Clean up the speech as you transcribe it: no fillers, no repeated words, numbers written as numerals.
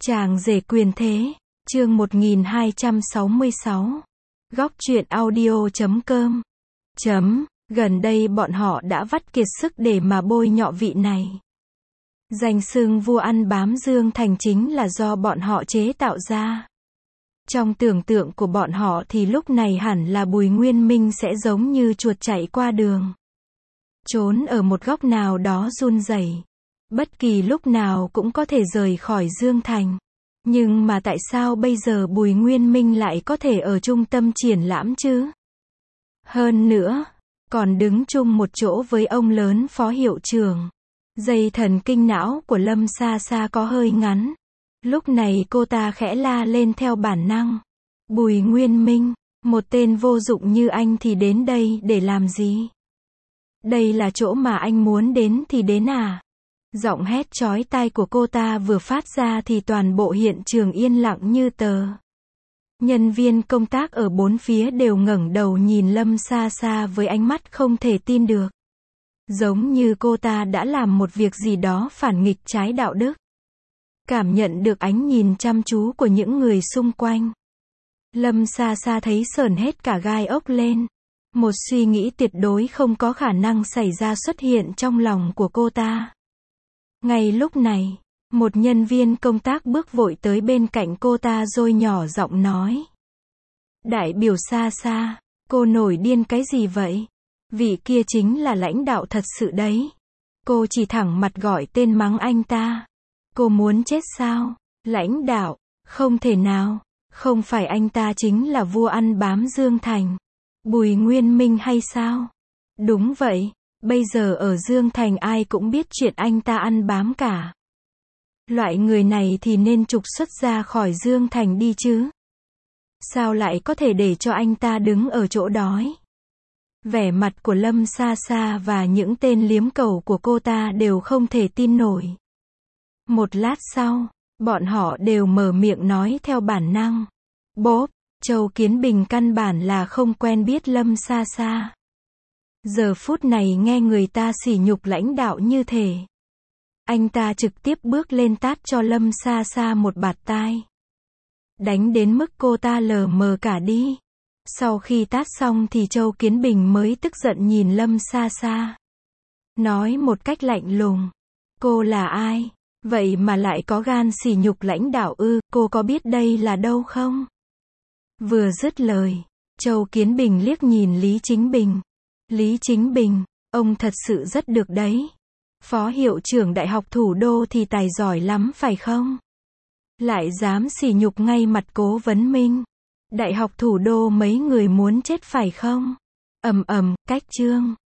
Chàng rể quyền thế, chương 1266. Góc truyện audio.com. Gần đây bọn họ đã vắt kiệt sức để mà bôi nhọ vị này. Danh xưng vua ăn bám Dương Thành chính là do bọn họ chế tạo ra. Trong tưởng tượng của bọn họ thì lúc này hẳn là Bùi Nguyên Minh sẽ giống như chuột chạy qua đường. Trốn ở một góc nào đó run rẩy. Bất kỳ lúc nào cũng có thể rời khỏi Dương Thành. Nhưng mà tại sao bây giờ Bùi Nguyên Minh lại có thể ở trung tâm triển lãm chứ? Hơn nữa, còn đứng chung một chỗ với ông lớn phó hiệu trưởng. Dây thần kinh não của Lâm Sa Sa có hơi ngắn. Lúc này cô ta khẽ la lên theo bản năng. Bùi Nguyên Minh, một tên vô dụng như anh thì đến đây để làm gì? Đây là chỗ mà anh muốn đến thì đến à? Giọng hét chói tai của cô ta vừa phát ra thì toàn bộ hiện trường yên lặng như tờ. Nhân viên công tác ở bốn phía đều ngẩng đầu nhìn Lâm Sa Sa với ánh mắt không thể tin được. Giống như cô ta đã làm một việc gì đó phản nghịch trái đạo đức. Cảm nhận được ánh nhìn chăm chú của những người xung quanh. Lâm Sa Sa thấy sởn hết cả gai ốc lên. Một suy nghĩ tuyệt đối không có khả năng xảy ra xuất hiện trong lòng của cô ta. Ngay lúc này, một nhân viên công tác bước vội tới bên cạnh cô ta rồi nhỏ giọng nói. Đại biểu Sa Sa, cô nổi điên cái gì vậy? Vị kia chính là lãnh đạo thật sự đấy. Cô chỉ thẳng mặt gọi tên mắng anh ta. Cô muốn chết sao? Lãnh đạo, không thể nào, không phải anh ta chính là vua ăn bám Dương Thành. Bùi Nguyên Minh hay sao? Đúng vậy, bây giờ ở Dương Thành ai cũng biết chuyện anh ta ăn bám cả. Loại người này thì nên trục xuất ra khỏi Dương Thành đi chứ. Sao lại có thể để cho anh ta đứng ở chỗ đói? Vẻ mặt của Lâm Sa Sa và những tên liếm cầu của cô ta đều không thể tin nổi. Một lát sau, bọn họ đều mở miệng nói theo bản năng. Bốp, Châu Kiến Bình căn bản là không quen biết Lâm Sa Sa. Giờ phút này nghe người ta sỉ nhục lãnh đạo như thế. Anh ta trực tiếp bước lên tát cho Lâm Sa Sa một bạt tai. Đánh đến mức cô ta lờ mờ cả đi. Sau khi tát xong thì Châu Kiến Bình mới tức giận nhìn Lâm Sa Sa. Nói một cách lạnh lùng. Cô là ai? Vậy mà lại có gan sỉ nhục lãnh đạo ư? Cô có biết đây là đâu không? Vừa dứt lời, Châu Kiến Bình liếc nhìn Lý Chính Bình. Lý Chính Bình, ông thật sự rất được đấy. Phó hiệu trưởng Đại học Thủ đô thì tài giỏi lắm phải không? Lại dám sỉ nhục ngay mặt Cố Vấn Minh. Đại học Thủ đô mấy người muốn chết phải không? Cách chương.